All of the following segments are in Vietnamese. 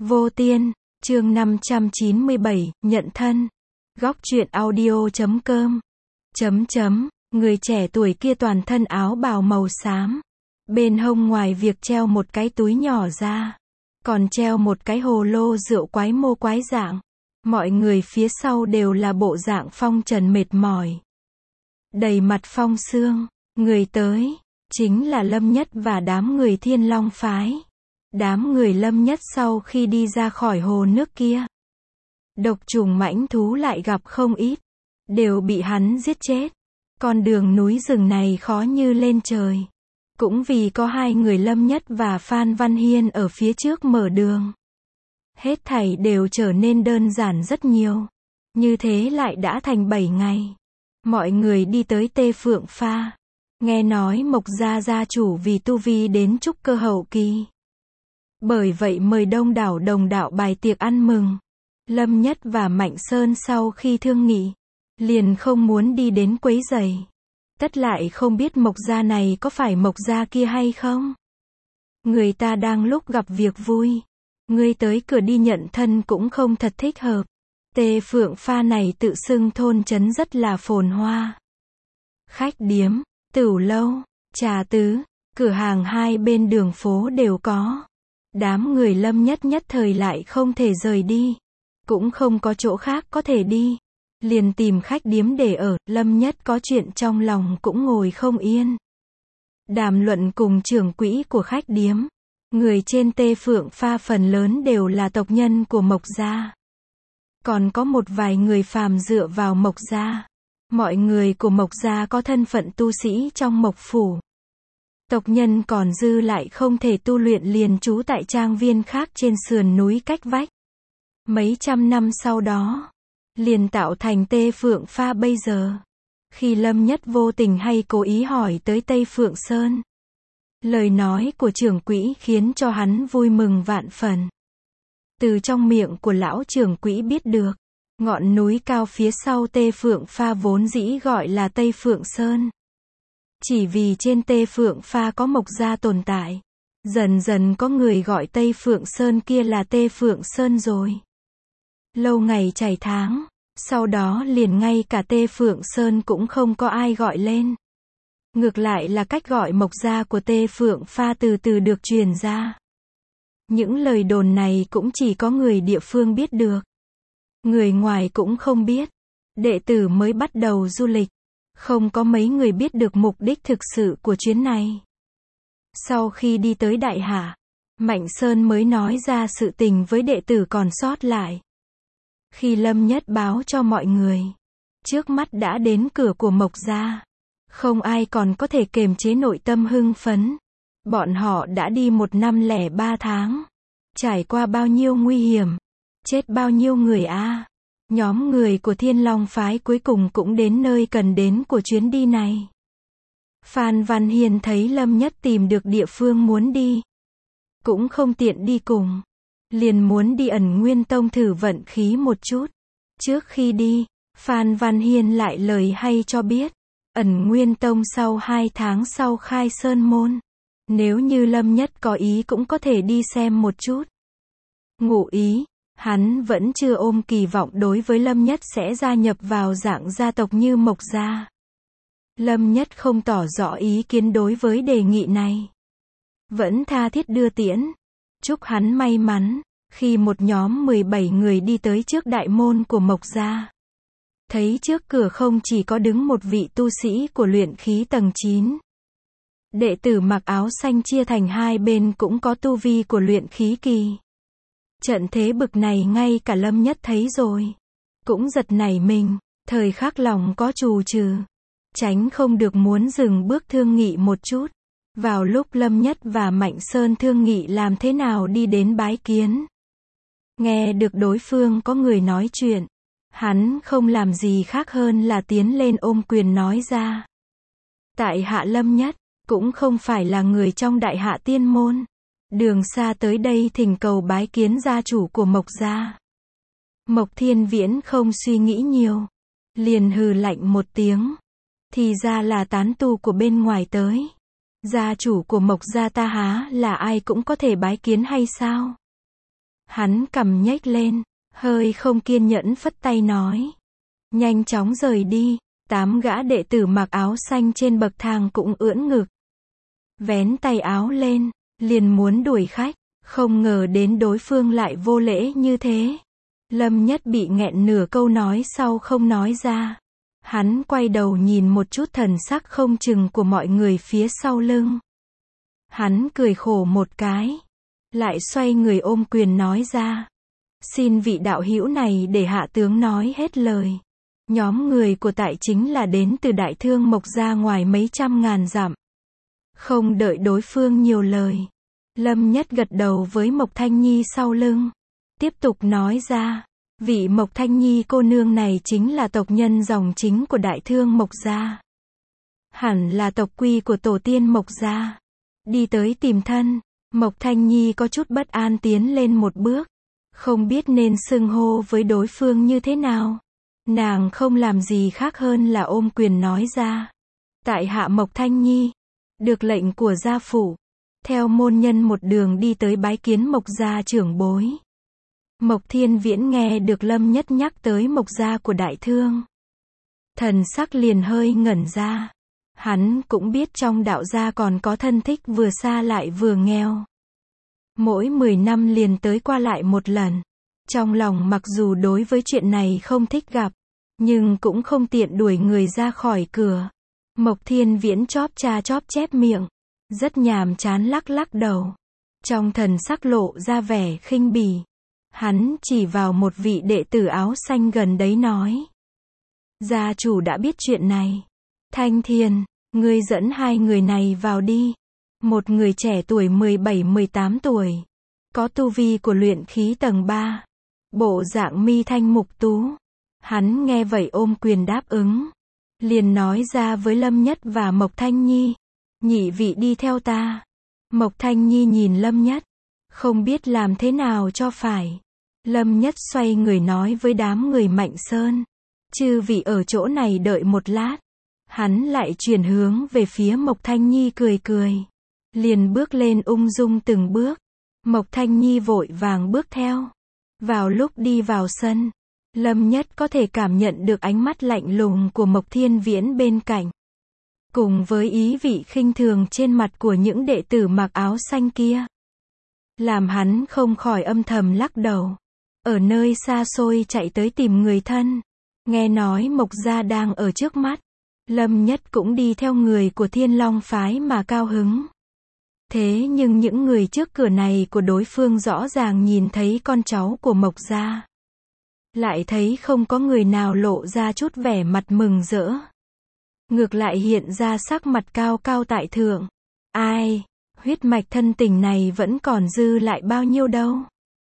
Vô Tiên, chương 597, nhận thân. Góc truyện audio.com. Người trẻ tuổi kia toàn thân áo bào màu xám. Bên hông ngoài việc treo một cái túi nhỏ ra, còn treo một cái hồ lô rượu quái mô quái dạng. Mọi người phía sau đều là bộ dạng phong trần mệt mỏi, đầy mặt phong sương. Người tới chính là Lâm Nhất và đám người Thiên Long phái. Đám người Lâm Nhất sau khi đi ra khỏi hồ nước kia, độc trùng mãnh thú lại gặp không ít, đều bị hắn giết chết. Con đường núi rừng này khó như lên trời, cũng vì có hai người Lâm Nhất và Phan Văn Hiên ở phía trước mở đường. Hết thảy đều trở nên đơn giản rất nhiều. Như thế lại đã thành 7 ngày. Mọi người đi tới Tê Phượng Pha. Nghe nói Mộc gia gia chủ vì tu vi đến trúc cơ hậu kỳ, bởi vậy mời đông đảo đồng đạo bài tiệc ăn mừng. Lâm Nhất và Mạnh Sơn sau khi thương nghị, liền không muốn đi đến quấy rầy. Tất lại không biết Mộc gia này có phải Mộc gia kia hay không. Người ta đang lúc gặp việc vui, ngươi tới cửa đi nhận thân cũng không thật thích hợp. Tê Phượng Pha này tự xưng thôn trấn rất là phồn hoa. Khách điếm, tửu lâu, trà tứ, cửa hàng hai bên đường phố đều có. Đám người Lâm Nhất nhất thời lại không thể rời đi, cũng không có chỗ khác có thể đi, liền tìm khách điếm để ở. Lâm Nhất có chuyện trong lòng cũng ngồi không yên, đàm luận cùng trưởng quỹ của khách điếm. Người trên Tê Phượng Pha phần lớn đều là tộc nhân của Mộc gia, còn có một vài người phàm dựa vào Mộc gia. Mọi người của Mộc gia có thân phận tu sĩ trong Mộc phủ. Tộc nhân còn dư lại không thể tu luyện liền trú tại trang viên khác trên sườn núi cách vách. Mấy trăm năm sau đó, liền tạo thành Tê Phượng Pha bây giờ. Khi Lâm Nhất vô tình hay cố ý hỏi tới Tây Phượng Sơn, lời nói của trưởng quỹ khiến cho hắn vui mừng vạn phần. Từ trong miệng của lão trưởng quỹ biết được, ngọn núi cao phía sau Tê Phượng Pha vốn dĩ gọi là Tây Phượng Sơn. Chỉ vì trên Tê Phượng Pha có Mộc gia tồn tại, dần dần có người gọi Tây Phượng Sơn kia là Tê Phượng Sơn rồi. Lâu ngày chảy tháng, sau đó liền ngay cả Tê Phượng Sơn cũng không có ai gọi lên. Ngược lại là cách gọi Mộc gia của Tê Phượng Pha từ từ được truyền ra. Những lời đồn này cũng chỉ có người địa phương biết được, người ngoài cũng không biết. Đệ tử mới bắt đầu du lịch, không có mấy người biết được mục đích thực sự của chuyến này. Sau khi đi tới Đại Hạ, Mạnh Sơn mới nói ra sự tình với đệ tử còn sót lại. Khi Lâm Nhất báo cho mọi người, trước mắt đã đến cửa của Mộc gia, không ai còn có thể kiềm chế nội tâm hưng phấn. Bọn họ đã đi 1 năm lẻ 3 tháng, trải qua bao nhiêu nguy hiểm, chết bao nhiêu người a. Nhóm người của Thiên Long phái cuối cùng cũng đến nơi cần đến của chuyến đi này. Phan Văn Hiên thấy Lâm Nhất tìm được địa phương muốn đi, cũng không tiện đi cùng, liền muốn đi Ẩn Nguyên Tông thử vận khí một chút. Trước khi đi, Phan Văn Hiên lại lời hay cho biết, Ẩn Nguyên Tông sau 2 tháng sau khai sơn môn, nếu như Lâm Nhất có ý cũng có thể đi xem một chút. Ngụ ý, hắn vẫn chưa ôm kỳ vọng đối với Lâm Nhất sẽ gia nhập vào dạng gia tộc như Mộc gia. Lâm Nhất không tỏ rõ ý kiến đối với đề nghị này, vẫn tha thiết đưa tiễn, chúc hắn may mắn. Khi một nhóm 17 người đi tới trước đại môn của Mộc gia, thấy trước cửa không chỉ có đứng một vị tu sĩ của luyện khí tầng 9. Đệ tử mặc áo xanh chia thành hai bên cũng có tu vi của luyện khí kỳ. Trận thế bực này ngay cả Lâm Nhất thấy rồi, cũng giật nảy mình, thời khắc lòng có trù trừ, tránh không được muốn dừng bước thương nghị một chút. Vào lúc Lâm Nhất và Mạnh Sơn thương nghị làm thế nào đi đến bái kiến, nghe được đối phương có người nói chuyện, hắn không làm gì khác hơn là tiến lên ôm quyền nói ra. Tại hạ Lâm Nhất, cũng không phải là người trong Đại Hạ tiên môn, đường xa tới đây thỉnh cầu bái kiến gia chủ của Mộc gia. Mộc Thiên Viễn không suy nghĩ nhiều, liền hừ lạnh một tiếng, thì ra là tán tu của bên ngoài tới. Gia chủ của Mộc gia ta há là ai cũng có thể bái kiến hay sao? Hắn cằm nhếch lên, hơi không kiên nhẫn phất tay nói. Nhanh chóng rời đi. 8 gã đệ tử mặc áo xanh trên bậc thang cũng ưỡn ngực. Vén tay áo lên, liền muốn đuổi khách, không ngờ đến đối phương lại vô lễ như thế. Lâm Nhất bị nghẹn nửa câu nói sau không nói ra. Hắn quay đầu nhìn một chút thần sắc không chừng của mọi người phía sau lưng. Hắn cười khổ một cái, lại xoay người ôm quyền nói ra. Xin vị đạo hữu này để hạ tướng nói hết lời. Nhóm người của tại chính là đến từ Đại Thương Mộc gia ngoài mấy trăm ngàn dặm. Không đợi đối phương nhiều lời, Lâm Nhất gật đầu với Mộc Thanh Nhi sau lưng. Tiếp tục nói ra, vị Mộc Thanh Nhi cô nương này chính là tộc nhân dòng chính của Đại Thương Mộc gia. Hẳn là tộc quy của tổ tiên Mộc gia. Đi tới tìm thân, Mộc Thanh Nhi có chút bất an tiến lên một bước. Không biết nên xưng hô với đối phương như thế nào. Nàng không làm gì khác hơn là ôm quyền nói ra. Tại hạ Mộc Thanh Nhi, được lệnh của gia phủ, theo môn nhân một đường đi tới bái kiến Mộc gia trưởng bối. Mộc Thiên Viễn nghe được Lâm Nhất nhắc tới Mộc gia của Đại Thương. Thần sắc liền hơi ngẩn ra. Hắn cũng biết trong đạo gia còn có thân thích vừa xa lại vừa nghèo. Mỗi 10 năm liền tới qua lại một lần. Trong lòng mặc dù đối với chuyện này không thích gặp, nhưng cũng không tiện đuổi người ra khỏi cửa. Mộc Thiên Viễn chóp chép miệng, rất nhàm chán lắc lắc đầu. Trong thần sắc lộ ra vẻ khinh bỉ. Hắn chỉ vào một vị đệ tử áo xanh gần đấy nói. Gia chủ đã biết chuyện này. Thanh Thiên, ngươi dẫn 2 người này vào đi. Một người trẻ tuổi 17-18 tuổi. Có tu vi của luyện khí tầng 3. Bộ dạng mi thanh mục tú. Hắn nghe vậy ôm quyền đáp ứng. Liền nói ra với Lâm Nhất và Mộc Thanh Nhi. Nhị vị đi theo ta. Mộc Thanh Nhi nhìn Lâm Nhất. Không biết làm thế nào cho phải. Lâm Nhất xoay người nói với đám người Mạnh Sơn. Chư vị ở chỗ này đợi một lát. Hắn lại chuyển hướng về phía Mộc Thanh Nhi cười cười. Liền bước lên ung dung từng bước. Mộc Thanh Nhi vội vàng bước theo. Vào lúc đi vào sân, Lâm Nhất có thể cảm nhận được ánh mắt lạnh lùng của Mộc Thiên Viễn bên cạnh. Cùng với ý vị khinh thường trên mặt của những đệ tử mặc áo xanh kia. Làm hắn không khỏi âm thầm lắc đầu. Ở nơi xa xôi chạy tới tìm người thân. Nghe nói Mộc gia đang ở trước mắt. Lâm Nhất cũng đi theo người của Thiên Long phái mà cao hứng. Thế nhưng những người trước cửa này của đối phương rõ ràng nhìn thấy con cháu của Mộc gia. Lại thấy không có người nào lộ ra chút vẻ mặt mừng rỡ. Ngược lại hiện ra sắc mặt cao cao tại thượng. Ai, huyết mạch thân tình này vẫn còn dư lại bao nhiêu đâu.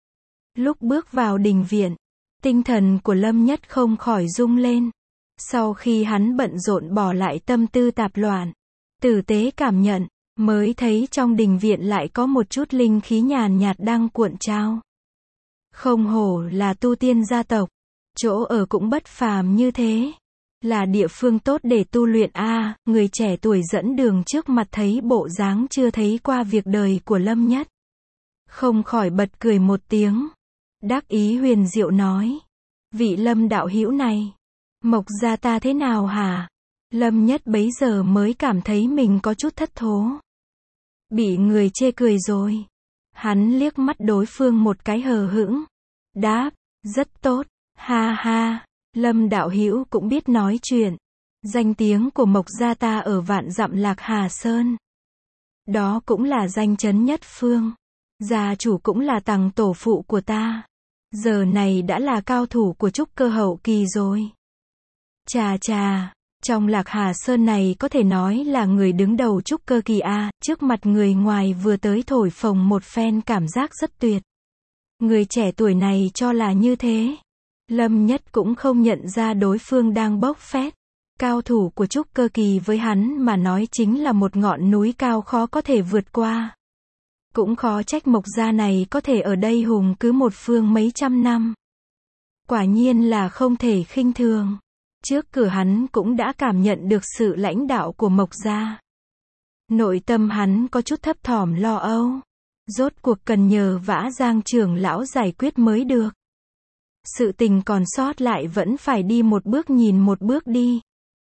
Lúc bước vào đình viện, tinh thần của Lâm Nhất không khỏi rung lên. Sau khi hắn bận rộn bỏ lại tâm tư tạp loạn, tử tế cảm nhận, mới thấy trong đình viện lại có một chút linh khí nhàn nhạt đang cuộn trao. Không hổ là tu tiên gia tộc, chỗ ở cũng bất phàm như thế. Là địa phương tốt để tu luyện a. Người trẻ tuổi dẫn đường trước mặt thấy bộ dáng chưa thấy qua việc đời của Lâm Nhất. Không khỏi bật cười một tiếng. Đắc ý huyền diệu nói. Vị Lâm đạo hữu này, Mộc gia ta thế nào hả? Lâm Nhất bấy giờ mới cảm thấy mình có chút thất thố. Bị người chê cười rồi. Hắn liếc mắt đối phương một cái hờ hững. Đáp, rất tốt, ha ha. Lâm đạo hữu cũng biết nói chuyện. Danh tiếng của Mộc gia ta ở vạn dặm Lạc Hà Sơn. Đó cũng là danh chấn nhất phương. Gia chủ cũng là tằng tổ phụ của ta. Giờ này đã là cao thủ của trúc cơ hậu kỳ rồi. Chà chà, trong Lạc Hà Sơn này có thể nói là người đứng đầu trúc cơ kỳ a. Trước mặt người ngoài vừa tới thổi phồng một phen cảm giác rất tuyệt. Người trẻ tuổi này cho là như thế. Lâm Nhất cũng không nhận ra đối phương đang bốc phét. Cao thủ của trúc cơ kỳ với hắn mà nói chính là một ngọn núi cao khó có thể vượt qua. Cũng khó trách Mộc gia này có thể ở đây hùng cứ một phương mấy trăm năm. Quả nhiên là không thể khinh thường. Trước cửa hắn cũng đã cảm nhận được sự lãnh đạo của Mộc gia. Nội tâm hắn có chút thấp thỏm lo âu. Rốt cuộc cần nhờ vả Giang trưởng lão giải quyết mới được. Sự tình còn sót lại vẫn phải đi một bước nhìn một bước đi.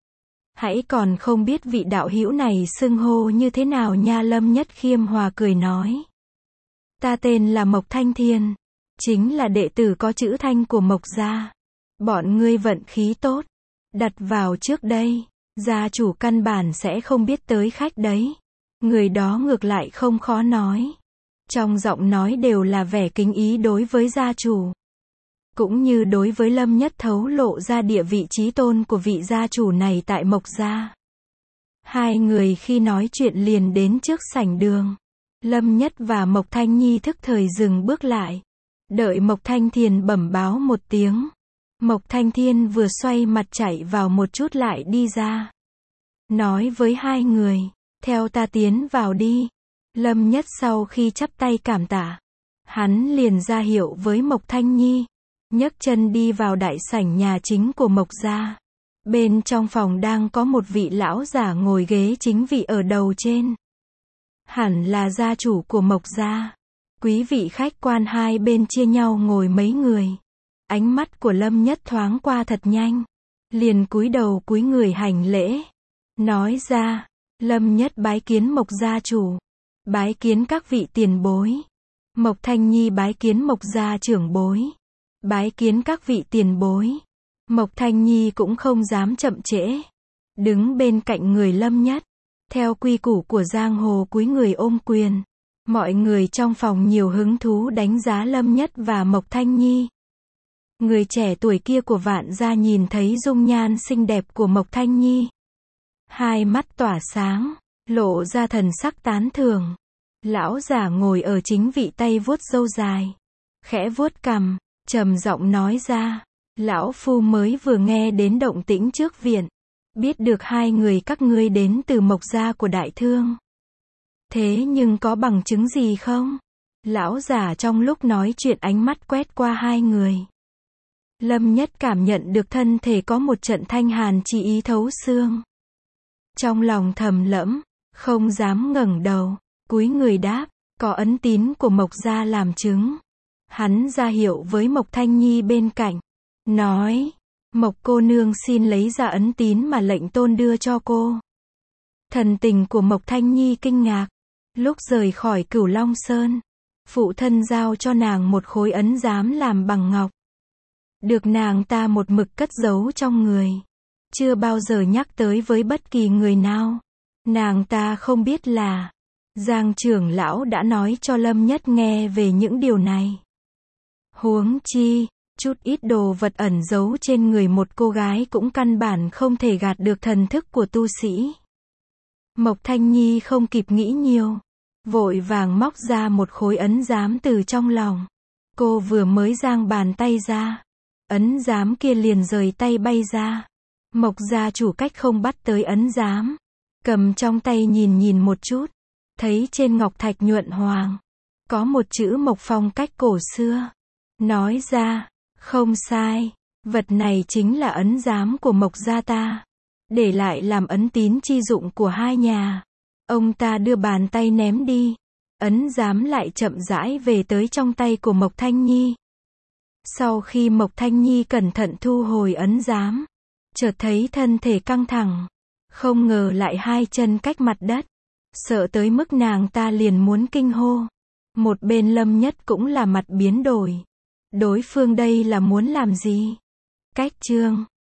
Hãy còn không biết vị đạo hữu này xưng hô như thế nào nha. Lâm Nhất Khiêm hòa cười nói. Ta tên là Mộc Thanh Thiên. Chính là đệ tử có chữ Thanh của Mộc gia. Bọn ngươi vận khí tốt. Đặt vào trước đây. Gia chủ căn bản sẽ không biết tới khách đấy. Người đó ngược lại không khó nói. Trong giọng nói đều là vẻ kính ý đối với gia chủ. Cũng như đối với Lâm Nhất thấu lộ ra địa vị chí tôn của vị gia chủ này tại Mộc gia. Hai người khi nói chuyện liền đến trước sảnh đường. Lâm Nhất và Mộc Thanh Nhi thức thời dừng bước lại. Đợi Mộc Thanh Thiên bẩm báo một tiếng. Mộc Thanh Thiên vừa xoay mặt chạy vào một chút lại đi ra. Nói với hai người, theo ta tiến vào đi. Lâm Nhất sau khi chắp tay cảm tạ. Hắn liền ra hiệu với Mộc Thanh Nhi. Nhấc chân đi vào đại sảnh nhà chính của Mộc gia. Bên trong phòng đang có một vị lão giả ngồi ghế chính vị ở đầu trên. Hẳn là gia chủ của Mộc gia. Quý vị khách quan hai bên chia nhau ngồi mấy người. Ánh mắt của Lâm Nhất thoáng qua thật nhanh. Liền cúi đầu cúi người hành lễ. Nói ra, Lâm Nhất bái kiến Mộc gia chủ. Bái kiến các vị tiền bối. Mộc Thanh Nhi bái kiến Mộc gia trưởng bối. Bái kiến các vị tiền bối. Mộc Thanh Nhi cũng không dám chậm trễ. Đứng bên cạnh người Lâm Nhất. Theo quy củ của giang hồ cúi người ôm quyền. Mọi người trong phòng nhiều hứng thú đánh giá Lâm Nhất và Mộc Thanh Nhi. Người trẻ tuổi kia của Vạn gia nhìn thấy dung nhan xinh đẹp của Mộc Thanh Nhi. Hai mắt tỏa sáng, lộ ra thần sắc tán thưởng. Lão giả ngồi ở chính vị tay vuốt râu dài. Khẽ vuốt cằm, trầm giọng nói ra. Lão phu mới vừa nghe đến động tĩnh trước viện. Biết được hai người các ngươi đến từ Mộc gia của đại thương. Thế nhưng có bằng chứng gì không? Lão giả trong lúc nói chuyện ánh mắt quét qua hai người. Lâm Nhất cảm nhận được thân thể có một trận thanh hàn chi ý thấu xương. Trong lòng thầm lẫm, không dám ngẩng đầu, cúi người đáp, có ấn tín của Mộc gia làm chứng. Hắn ra hiệu với Mộc Thanh Nhi bên cạnh, nói, Mộc cô nương xin lấy ra ấn tín mà lệnh tôn đưa cho cô. Thần tình của Mộc Thanh Nhi kinh ngạc. Lúc rời khỏi Cửu Long Sơn, phụ thân giao cho nàng một khối ấn giám làm bằng ngọc. Được nàng ta một mực cất giấu trong người. Chưa bao giờ nhắc tới với bất kỳ người nào. Nàng ta không biết là Giang trưởng lão đã nói cho Lâm Nhất nghe về những điều này. Huống chi, chút ít đồ vật ẩn giấu trên người một cô gái cũng căn bản không thể gạt được thần thức của tu sĩ. Mộc Thanh Nhi không kịp nghĩ nhiều. Vội vàng móc ra một khối ấn giám từ trong lòng. Cô vừa mới giang bàn tay ra. Ấn giám kia liền rời tay bay ra. Mộc gia chủ cách không bắt tới ấn giám. Cầm trong tay nhìn một chút. Thấy trên ngọc thạch nhuận hoàng. Có một chữ Mộc phong cách cổ xưa. Nói ra, không sai. Vật này chính là ấn giám của Mộc gia ta. Để lại làm ấn tín chi dụng của hai nhà. Ông ta đưa bàn tay ném đi. Ấn giám lại chậm rãi về tới trong tay của Mộc Thanh Nhi. Sau khi Mộc Thanh Nhi cẩn thận thu hồi ấn giám, chợt thấy thân thể căng thẳng. Không ngờ lại hai chân cách mặt đất. Sợ tới mức nàng ta liền muốn kinh hô. Một bên Lâm Nhất cũng là mặt biến đổi. Đối phương đây là muốn làm gì? Cách chương